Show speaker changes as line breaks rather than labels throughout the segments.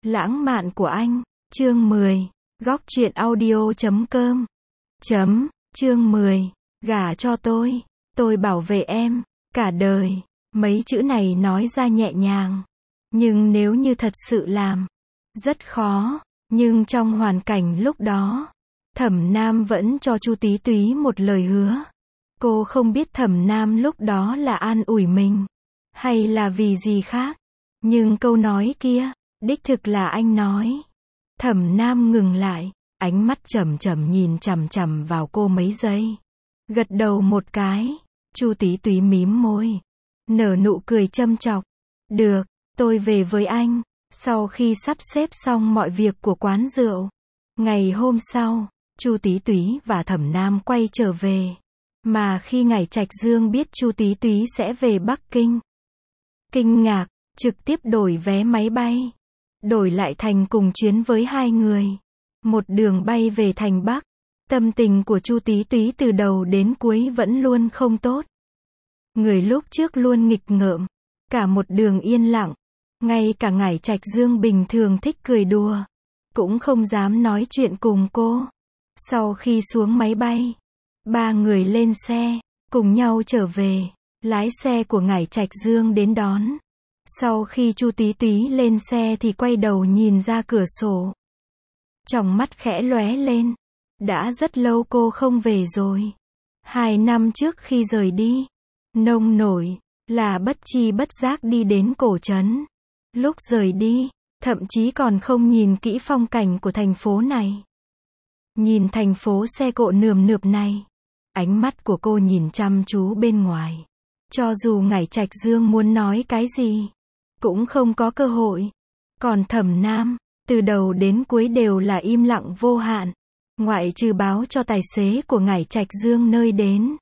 Lãng mạn của anh. Chương 10. Góc truyện audio.com. Chương 10. Gả cho tôi bảo vệ em, cả đời. Mấy chữ này nói ra nhẹ nhàng. Nhưng nếu như thật sự làm, rất khó. Nhưng trong hoàn cảnh lúc đó, Thẩm Nam vẫn cho Chu Tí Túy một lời hứa. Cô không biết Thẩm Nam lúc đó là an ủi mình, hay là vì gì khác. Nhưng câu nói kia, đích thực là anh nói. Thẩm Nam ngừng lại, ánh mắt chầm chậm nhìn chằm chằm vào cô mấy giây. Gật đầu một cái, Chu Tí Túy mím môi, nở nụ cười châm chọc. Được, tôi về với anh. Sau khi sắp xếp xong mọi việc của quán rượu, ngày hôm sau, Chu Tí Túy và Thẩm Nam quay trở về. Mà khi Ngải Trạch Dương biết Chu Tí Túy sẽ về Bắc Kinh, kinh ngạc, trực tiếp đổi vé máy bay, đổi lại thành cùng chuyến với hai người. Một đường bay về thành Bắc. Tâm tình của Chu Tí Túy từ đầu đến cuối vẫn luôn không tốt. Người lúc trước luôn nghịch ngợm, cả một đường yên lặng. Ngay cả Ngải Trạch Dương bình thường thích cười đùa, cũng không dám nói chuyện cùng cô. Sau khi xuống máy bay, ba người lên xe, cùng nhau trở về. Lái xe của Ngải Trạch Dương đến đón. Sau khi Chu Tí Túy lên xe thì quay đầu nhìn ra cửa sổ. Tròng mắt khẽ lóe lên. Đã rất lâu cô không về rồi. 2 năm trước khi rời đi, nông nổi, là bất chi bất giác đi đến cổ trấn. Lúc rời đi, thậm chí còn không nhìn kỹ phong cảnh của thành phố này. Nhìn thành phố xe cộ nườm nượp này, ánh mắt của cô nhìn chăm chú bên ngoài. Cho dù Ngải Trạch Dương muốn nói cái gì, cũng không có cơ hội. Còn Thẩm Nam, từ đầu đến cuối đều là im lặng vô hạn. Ngoại trừ báo cho tài xế của Ngải Trạch Dương nơi đến,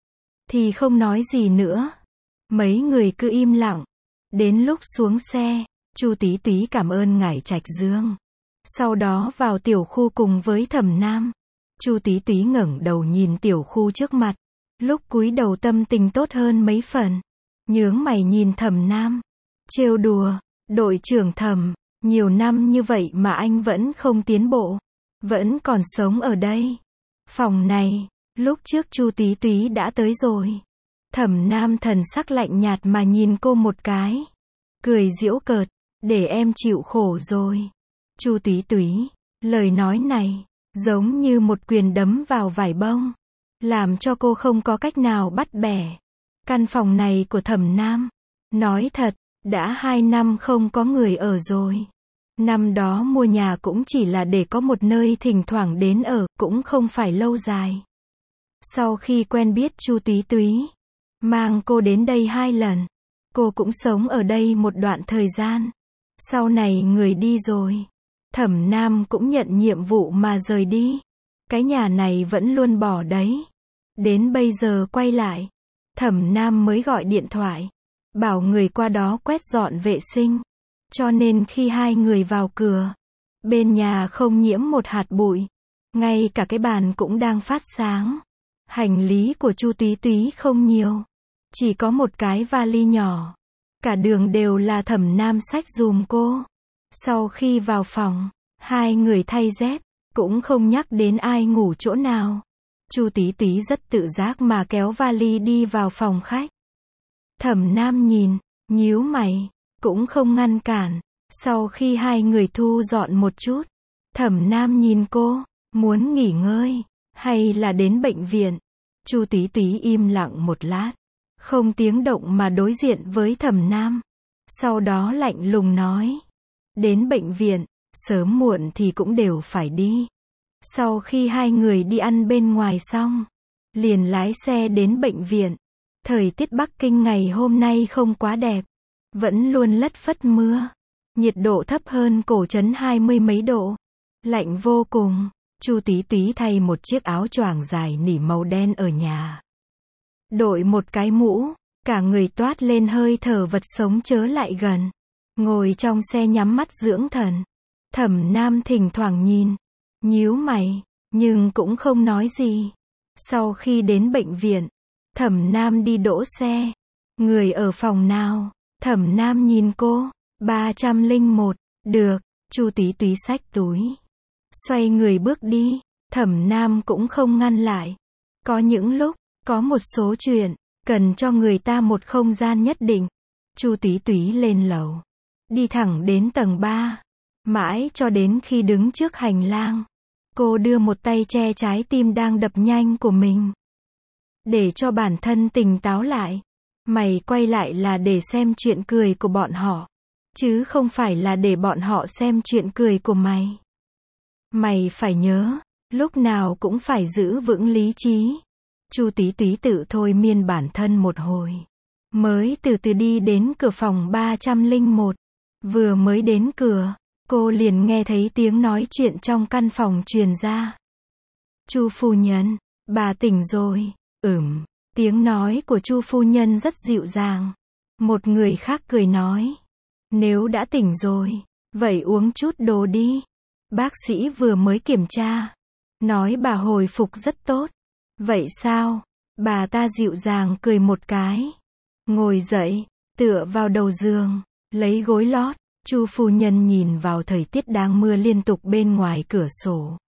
thì không nói gì nữa. Mấy người cứ im lặng. Đến lúc xuống xe, Chu Tí Túy cảm ơn Ngải Trạch Dương. Sau đó vào tiểu khu cùng với Thẩm Nam. Chu Tí Túy ngẩng đầu nhìn tiểu khu trước mặt. Lúc cúi đầu tâm tình tốt hơn mấy phần. Nhướng mày nhìn Thẩm Nam, trêu đùa, đội trưởng Thẩm, nhiều năm như vậy mà anh vẫn không tiến bộ, vẫn còn sống ở đây. Phòng này, lúc trước Chu Tí Túy đã tới rồi. Thẩm Nam thần sắc lạnh nhạt mà nhìn cô một cái, cười giễu cợt, để em chịu khổ rồi. Chu Tí Túy, lời nói này, giống như một quyền đấm vào vải bông, làm cho cô không có cách nào bắt bẻ. Căn phòng này của Thẩm Nam, nói thật, đã 2 năm không có người ở rồi. Năm đó mua nhà cũng chỉ là để có một nơi thỉnh thoảng đến ở, cũng không phải lâu dài. Sau khi quen biết Chu Tí Túy, mang cô đến đây 2 lần, cô cũng sống ở đây một đoạn thời gian. Sau này người đi rồi, Thẩm Nam cũng nhận nhiệm vụ mà rời đi. Cái nhà này vẫn luôn bỏ đấy. Đến bây giờ quay lại, Thẩm Nam mới gọi điện thoại, bảo người qua đó quét dọn vệ sinh. Cho nên khi hai người vào cửa, bên nhà không nhiễm một hạt bụi. Ngay cả cái bàn cũng đang phát sáng. Hành lý của Chu Tí Túy không nhiều, chỉ có một cái vali nhỏ. Cả đường đều là Thẩm Nam xách giùm cô. Sau khi vào phòng, hai người thay dép, cũng không nhắc đến ai ngủ chỗ nào. Chu Tí Túy rất tự giác mà kéo vali đi vào phòng khách. Thẩm Nam nhìn, nhíu mày, cũng không ngăn cản. Sau khi hai người thu dọn một chút, Thẩm Nam nhìn cô, muốn nghỉ ngơi, hay là đến bệnh viện? Chu Tí Túy im lặng một lát, không tiếng động mà đối diện với Thẩm Nam. Sau đó lạnh lùng nói, đến bệnh viện, sớm muộn thì cũng đều phải đi. Sau khi hai người đi ăn bên ngoài xong, liền lái xe đến bệnh viện. Thời tiết Bắc Kinh ngày hôm nay không quá đẹp, vẫn luôn lất phất mưa. Nhiệt độ thấp hơn cổ trấn 20 mấy độ, lạnh vô cùng. Chu Tí Túy thay một chiếc áo choàng dài nỉ màu đen ở nhà, đội một cái mũ, cả người toát lên hơi thở vật sống chớ lại gần. Ngồi trong xe nhắm mắt dưỡng thần. Thẩm Nam thỉnh thoảng nhìn, nhíu mày, nhưng cũng không nói gì. Sau khi đến bệnh viện, Thẩm Nam đi đỗ xe. Người ở phòng nào? Thẩm Nam nhìn cô. 301. Được. Chu Túy Túy xách túi, xoay người bước đi. Thẩm Nam cũng không ngăn lại. Có những lúc, có một số chuyện, cần cho người ta một không gian nhất định. Chu Túy Túy lên lầu, đi thẳng đến tầng 3. Mãi cho đến khi đứng trước hành lang, cô đưa một tay che trái tim đang đập nhanh của mình. Để cho bản thân tỉnh táo lại. Mày quay lại là để xem chuyện cười của bọn họ, chứ không phải là để bọn họ xem chuyện cười của mày. Mày phải nhớ, lúc nào cũng phải giữ vững lý trí. Chu Túy Túy tự thôi miên bản thân một hồi, mới từ từ đi đến cửa phòng 301. Vừa mới đến cửa, cô liền nghe thấy tiếng nói chuyện trong căn phòng truyền ra. Chu phu nhân, bà tỉnh rồi. Tiếng nói của Chu phu nhân rất dịu dàng. Một người khác cười nói, nếu đã tỉnh rồi, vậy uống chút đồ đi. Bác sĩ vừa mới kiểm tra, nói bà hồi phục rất tốt. Vậy sao? Bà ta dịu dàng cười một cái, ngồi dậy, tựa vào đầu giường, lấy gối lót. Chu phu nhân nhìn vào thời tiết đang mưa liên tục bên ngoài cửa sổ,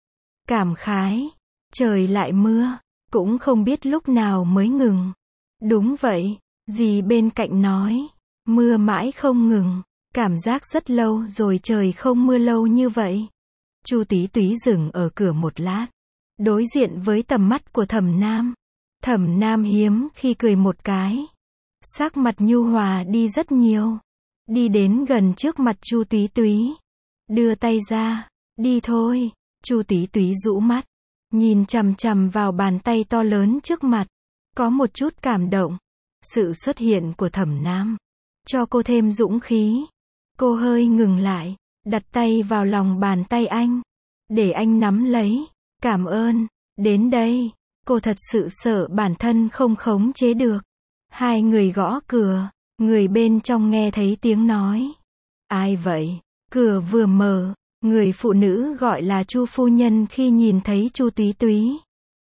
cảm khái, trời lại mưa, cũng không biết lúc nào mới ngừng. Đúng vậy, dì bên cạnh nói, mưa mãi không ngừng, cảm giác rất lâu rồi trời không mưa lâu như vậy. Chu Túy Túy dừng ở cửa một lát, đối diện với tầm mắt của Thẩm Nam. Thẩm Nam hiếm khi cười một cái, sắc mặt nhu hòa đi rất nhiều. Đi đến gần trước mặt Chu Túy Túy, đưa tay ra, đi thôi. Chu Túy Túy rũ mắt, nhìn chằm chằm vào bàn tay to lớn trước mặt, có một chút cảm động. Sự xuất hiện của Thẩm Nam cho cô thêm dũng khí. Cô hơi ngừng lại, đặt tay vào lòng bàn tay anh, để anh nắm lấy. Cảm ơn. Đến đây, cô thật sự sợ bản thân không khống chế được. Hai người gõ cửa, người bên trong nghe thấy tiếng nói. Ai vậy? Cửa vừa mở, người phụ nữ gọi là Chu phu nhân khi nhìn thấy Chu Túy Túy,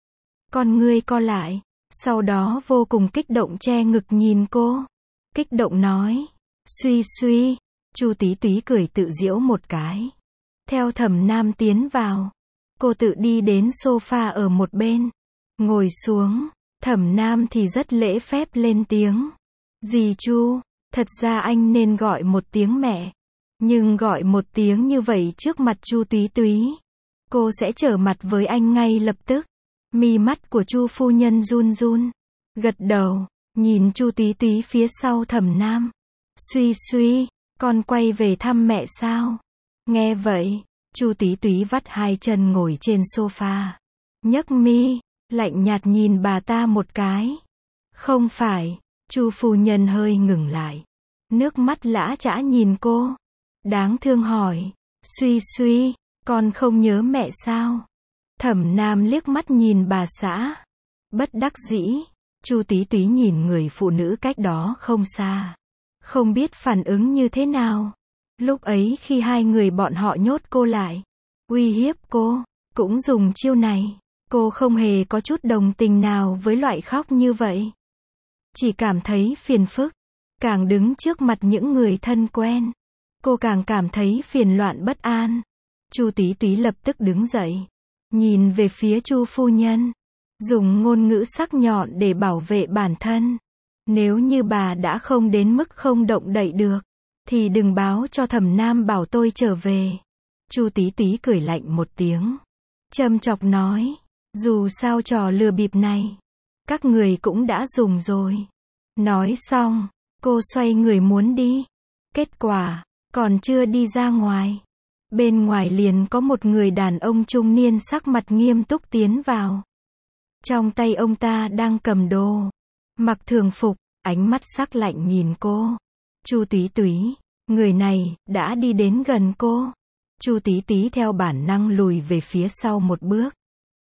con ngươi co lại, sau đó vô cùng kích động che ngực nhìn cô, kích động nói, suy suy. Chu Túy Túy cười tự giễu một cái, theo Thẩm Nam tiến vào. Cô tự đi đến sofa ở một bên, ngồi xuống. Thẩm Nam thì rất lễ phép lên tiếng, dì Chu, thật ra anh nên gọi một tiếng mẹ, nhưng gọi một tiếng như vậy trước mặt Chu Túy Túy, cô sẽ trở mặt với anh ngay lập tức. Mi mắt của Chu phu nhân run run, gật đầu, nhìn Chu Túy Túy phía sau Thẩm Nam. Suy suy, con quay về thăm mẹ sao? Nghe vậy, Chu Túy Túy vắt hai chân ngồi trên sofa, nhấc mi, lạnh nhạt nhìn bà ta một cái. Không phải. Chu phu nhân hơi ngừng lại, nước mắt lã chã nhìn cô, đáng thương hỏi, suy suy, con không nhớ mẹ sao? Thẩm Nam liếc mắt nhìn bà xã, bất đắc dĩ. Chu Túy Túy nhìn người phụ nữ cách đó không xa, không biết phản ứng như thế nào. Lúc ấy khi hai người bọn họ nhốt cô lại, uy hiếp cô, cũng dùng chiêu này, cô không hề có chút đồng tình nào với loại khóc như vậy. Chỉ cảm thấy phiền phức. Càng đứng trước mặt những người thân quen, cô càng cảm thấy phiền loạn bất an. Chu Túy Túy lập tức đứng dậy, nhìn về phía Chu phu nhân, dùng ngôn ngữ sắc nhọn để bảo vệ bản thân. Nếu như bà đã không đến mức không động đậy được, thì đừng báo cho Thẩm Nam bảo tôi trở về. Chu Túy Túy cười lạnh một tiếng, châm chọc nói, dù sao trò lừa bịp này, các người cũng đã dùng rồi. Nói xong, cô xoay người muốn đi. Kết quả, còn chưa đi ra ngoài, bên ngoài liền có một người đàn ông trung niên sắc mặt nghiêm túc tiến vào. Trong tay ông ta đang cầm đồ, mặc thường phục, ánh mắt sắc lạnh nhìn cô. Chu Túy Túy, người này đã đi đến gần cô. Chu Túy Túy theo bản năng lùi về phía sau một bước.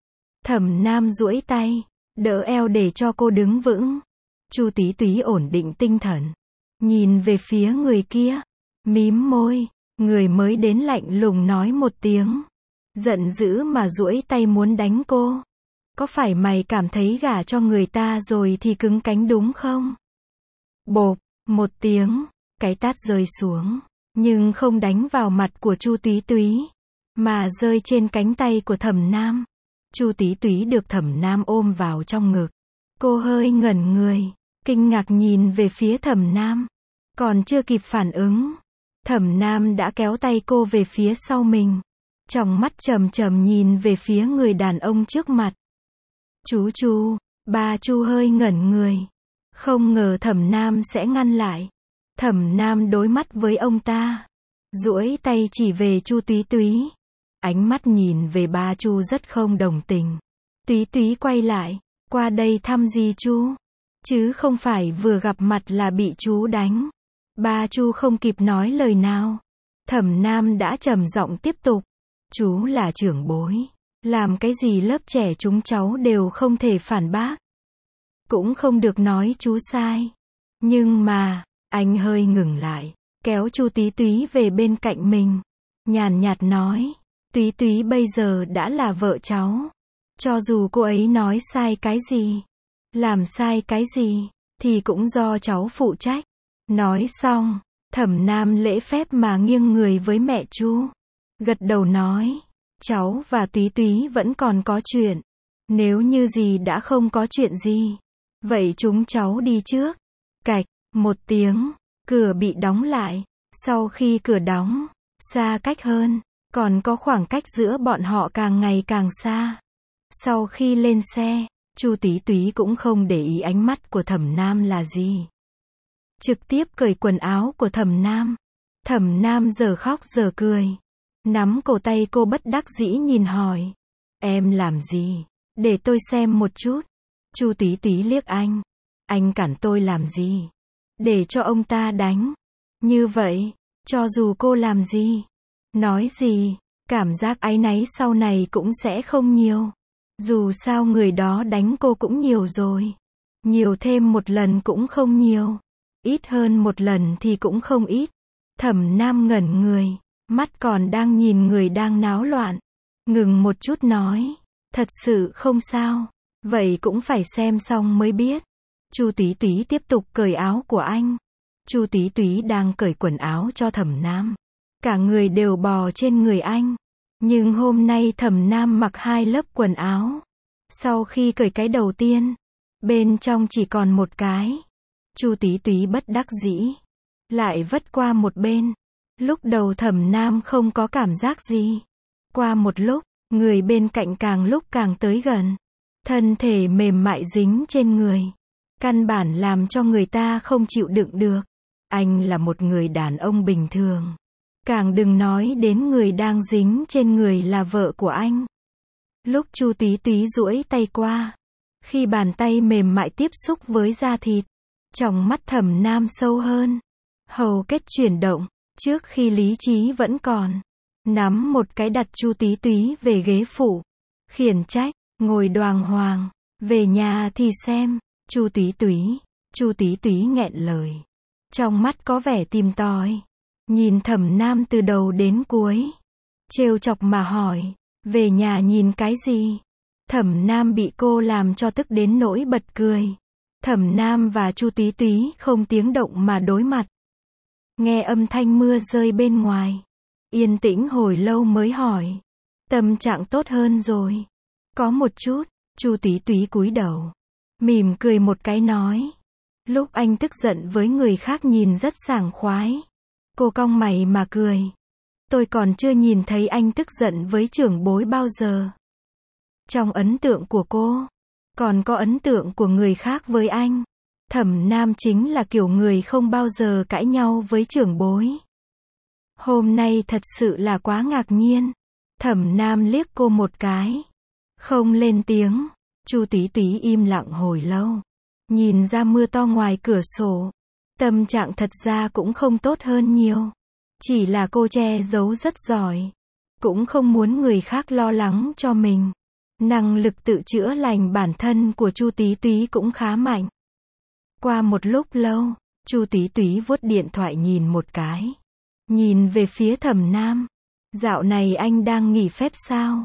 Thẩm Nam duỗi tay, đỡ eo để cho cô đứng vững. Chu Túy Túy ổn định tinh thần, nhìn về phía người kia, mím môi. Người mới đến lạnh lùng nói một tiếng, giận dữ mà duỗi tay muốn đánh cô. Có phải mày cảm thấy gả cho người ta rồi thì cứng cánh đúng không? Bộp, một tiếng, cái tát rơi xuống. nhưng không đánh vào mặt của Chu Túy Túy, mà rơi trên cánh tay của Thẩm Nam. Chu Túy Túy được Thẩm Nam ôm vào trong ngực. Cô hơi ngẩn người, kinh ngạc nhìn về phía Thẩm Nam. Còn chưa kịp phản ứng, Thẩm Nam đã kéo tay cô về phía sau mình. Trong mắt trầm trầm nhìn về phía người đàn ông trước mặt. Chú Chu, ba Chu hơi ngẩn người. Không ngờ Thẩm Nam sẽ ngăn lại. Thẩm Nam đối mắt với ông ta, duỗi tay chỉ về Chu Túy Túy. Ánh mắt nhìn về ba Chu rất không đồng tình. Túy Túy quay lại, qua đây thăm gì chú? Chứ không phải vừa gặp mặt là bị chú đánh. Ba Chu không kịp nói lời nào. Thẩm Nam đã trầm giọng tiếp tục. Chú là trưởng bối. Làm cái gì lớp trẻ chúng cháu đều không thể phản bác. Cũng không được nói chú sai. Nhưng mà, anh hơi ngừng lại, kéo Chu Túy Túy về bên cạnh mình. Nhàn nhạt nói, Túy Túy bây giờ đã là vợ cháu. Cho dù cô ấy nói sai cái gì, làm sai cái gì, thì cũng do cháu phụ trách. Nói xong, Thẩm Nam lễ phép mà nghiêng người với mẹ Chu. Gật đầu nói, cháu và Túy Túy vẫn còn có chuyện. Nếu như gì đã không có chuyện gì, vậy chúng cháu đi trước. Cạch, một tiếng, cửa bị đóng lại. Sau khi cửa đóng, xa cách hơn, còn có khoảng cách giữa bọn họ càng ngày càng xa. Sau khi lên xe, Chu Túy Túy cũng không để ý ánh mắt của Thẩm Nam là gì. Trực tiếp cởi quần áo của Thẩm Nam. Thẩm Nam giờ khóc giờ cười. Nắm cổ tay cô bất đắc dĩ nhìn hỏi. Em làm gì? Để tôi xem một chút. Chu Túy Túy liếc anh. Anh cản tôi làm gì? Để cho ông ta đánh. Như vậy, cho dù cô làm gì, nói gì, cảm giác áy náy sau này cũng sẽ không nhiều. Dù sao người đó đánh cô cũng nhiều rồi. Nhiều thêm một lần cũng không nhiều. Ít hơn một lần thì cũng không ít. Thẩm Nam ngẩn người, mắt còn đang nhìn người đang náo loạn. Ngừng một chút nói, thật sự không sao. Vậy cũng phải xem xong mới biết. Chu Túy Túy tiếp tục cởi áo của anh. Chu Túy Túy đang cởi quần áo cho Thẩm Nam. Cả người đều bò trên người anh. Nhưng hôm nay Thẩm Nam mặc 2 lớp quần áo. Sau khi cởi cái đầu tiên, bên trong chỉ còn một cái. Chu Túy Túy bất đắc dĩ, lại vất qua một bên. Lúc đầu Thẩm Nam không có cảm giác gì. Qua một lúc, người bên cạnh càng lúc càng tới gần. Thân thể mềm mại dính trên người. Căn bản làm cho người ta không chịu đựng được. Anh là một người đàn ông bình thường. Càng đừng nói đến người đang dính trên người là vợ của anh. Lúc Chu Túy Túy duỗi tay qua, khi bàn tay mềm mại tiếp xúc với da thịt, trong mắt Thẩm Nam sâu hơn. Hầu kết chuyển động, trước khi lý trí vẫn còn. Nắm một cái đặt Chu Túy Túy về ghế phụ. Khiển trách, ngồi đoàng hoàng, về nhà thì xem. Chu Túy Túy nghẹn lời. Trong mắt có vẻ tìm tòi. Nhìn Thẩm Nam từ đầu đến cuối. Trêu chọc mà hỏi, về nhà nhìn cái gì? Thẩm Nam bị cô làm cho tức đến nỗi bật cười. Thẩm Nam và Chu Túy Túy không tiếng động mà đối mặt. Nghe âm thanh mưa rơi bên ngoài. Yên tĩnh hồi lâu mới hỏi. Tâm trạng tốt hơn rồi. Có một chút. Chu Túy Túy cúi đầu. Mỉm cười một cái nói. Lúc anh tức giận với người khác nhìn rất sảng khoái. Cô cong mày mà cười. Tôi còn chưa nhìn thấy anh tức giận với trưởng bối bao giờ. Trong ấn tượng của cô, còn có ấn tượng của người khác với anh. Thẩm Nam chính là kiểu người không bao giờ cãi nhau với trưởng bối. Hôm nay thật sự là quá ngạc nhiên. Thẩm Nam liếc cô một cái. Không lên tiếng. Chu Túy Túy im lặng hồi lâu. Nhìn ra mưa to ngoài cửa sổ. Tâm trạng thật ra cũng không tốt hơn nhiều. Chỉ là cô che giấu rất giỏi. Cũng không muốn người khác lo lắng cho mình. Năng lực tự chữa lành bản thân của Chu Túy Túy cũng khá mạnh. Qua một lúc lâu, Chu Túy Túy vuốt điện thoại nhìn một cái. Nhìn về phía Thẩm Nam. Dạo này anh đang nghỉ phép sao?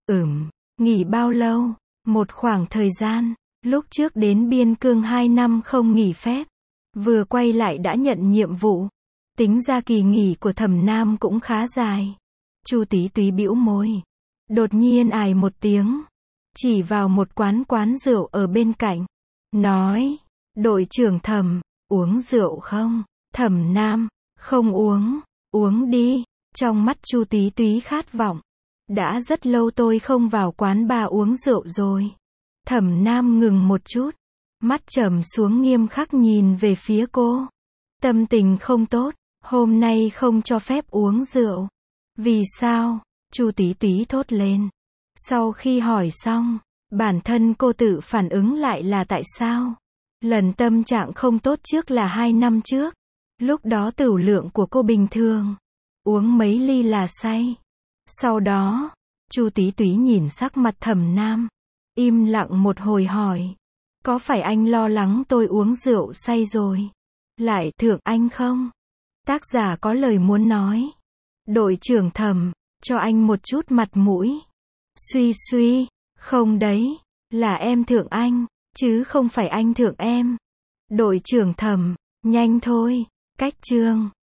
Nghỉ bao lâu? Một khoảng thời gian. Lúc trước đến Biên Cương 2 năm không nghỉ phép. Vừa quay lại đã nhận nhiệm vụ. Tính ra kỳ nghỉ của Thẩm Nam cũng khá dài. Chu Tí Túy bĩu môi. Đột nhiên ài một tiếng. Chỉ vào một quán rượu ở bên cạnh. Nói. Đội trưởng Thẩm, uống rượu không? Thẩm Nam. Không uống. Uống đi. Trong mắt Chu Tí Túy khát vọng. Đã rất lâu tôi không vào quán bar uống rượu rồi. Thẩm Nam ngừng một chút. Mắt trầm xuống nghiêm khắc nhìn về phía cô. Tâm tình không tốt. Hôm nay không cho phép uống rượu. Vì sao? Chu Tí Túy thốt lên. Sau khi hỏi xong, bản thân cô tự phản ứng lại là tại sao? Lần tâm trạng không tốt trước là 2 năm trước. Lúc đó tửu lượng của cô bình thường. Uống mấy ly là say. Sau đó, Chu Tí Túy nhìn sắc mặt Thẩm Nam. Im lặng một hồi hỏi. Có phải anh lo lắng tôi uống rượu say rồi? Lại thượng anh không? Tác giả có lời muốn nói. Đội trưởng Thẩm, cho anh một chút mặt mũi. Suy suy, không đấy, là em thượng anh, chứ không phải anh thượng em. Đội trưởng Thẩm, nhanh thôi, cách chương.